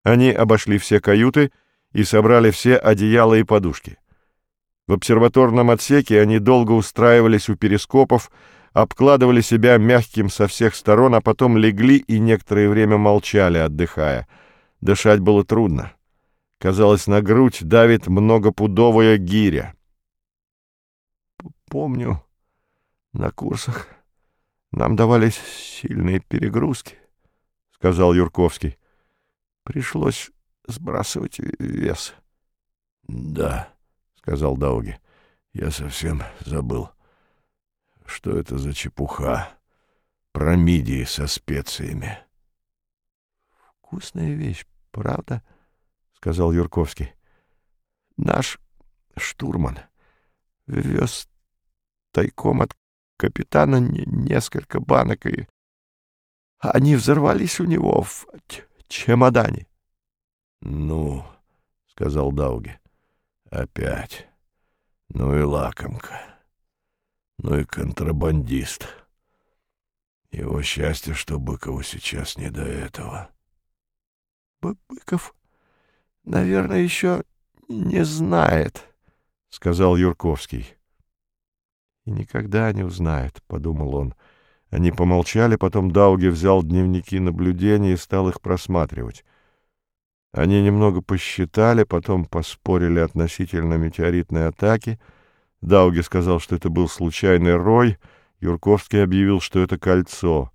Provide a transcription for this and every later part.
Они обошли все каюты и собрали все одеяла и подушки. В обсерваторном отсеке они долго устраивались у перископов, обкладывали себя мягким со всех сторон, а потом легли и некоторое время молчали, отдыхая. Дышать было трудно. Казалось, на грудь давит многопудовая гиря. «Помню, на курсах нам давались сильные перегрузки», — сказал Юрковский. «Пришлось сбрасывать вес». «Да», — сказал Дауги, — «я совсем забыл. Что это за чепуха? Про мидии со специями». «Вкусная вещь, правда?» — сказал Юрковский. «Наш штурман вез тайком от капитана несколько банок, и они взорвались у него в чемодане». «Ну, — сказал Дауги, — опять. Ну и лакомка. Ну и контрабандист. Его счастье, что Быкову сейчас не до этого». «Быков, наверное, еще не знает», — сказал Юрковский. «И никогда не узнает», — подумал он. Они помолчали, потом Дауги взял дневники наблюдений и стал их просматривать. Они немного посчитали, потом поспорили относительно метеоритной атаки. Дауги сказал, что это был случайный рой. Юрковский объявил, что это кольцо.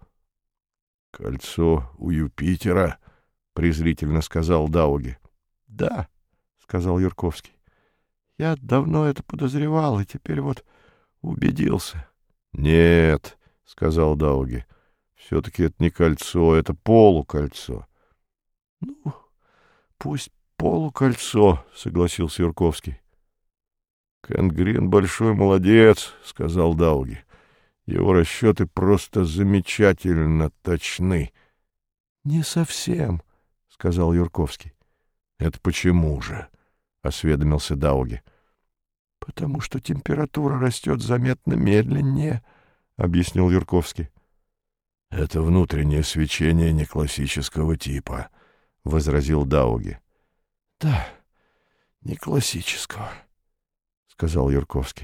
«Кольцо у Юпитера?» — презрительно сказал Дауги. «Да», — сказал Юрковский. «Я давно это подозревал, и теперь вот убедился». «Нет», — сказал Дауги, — «все-таки это не кольцо, это полукольцо». «Ну, пусть полукольцо», — согласился Юрковский. «Кенгрин большой молодец», — сказал Дауги. «Его расчеты просто замечательно точны». «Не совсем», — сказал Юрковский. «Это почему же?» — осведомился Дауги. «Потому что температура растет заметно медленнее», — объяснил Юрковский. «Это внутреннее свечение не классического типа», — возразил Дауги. «Да, не классического», — сказал Юрковский.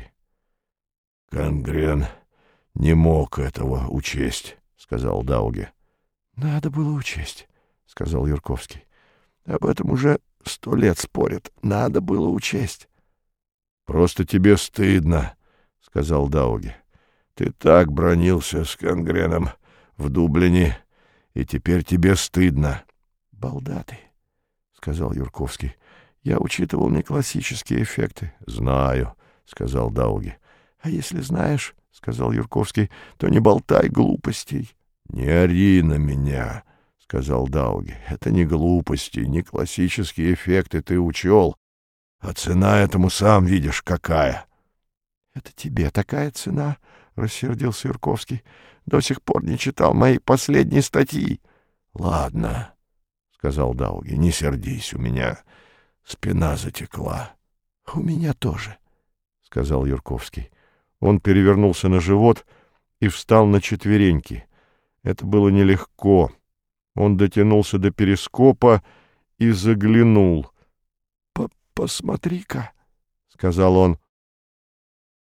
«Конгрен не мог этого учесть», — сказал Дауги. «Надо было учесть», — сказал Юрковский. «Об этом уже 100 лет спорят. Надо было учесть». «Просто тебе стыдно», — сказал Дауги. «Ты так бронился с Конгреном в Дублине, и теперь тебе стыдно». «Балдатый», — сказал Юрковский. «Я учитывал не классические эффекты». «Знаю», — сказал Дауги. «А если знаешь, — сказал Юрковский, — то не болтай глупостей». «Не ори на меня», — сказал Дауги. «Это не глупости, не классические эффекты ты учел, а цена этому сам видишь какая». «Это тебе такая цена?» — рассердился Юрковский. «До сих пор не читал моей последней статьи». «Ладно», — сказал Дауги, — «не сердись, у меня спина затекла». «У меня тоже», — сказал Юрковский. Он перевернулся на живот и встал на четвереньки. Это было нелегко. Он дотянулся до перископа и заглянул. «Посмотри-ка», — сказал он.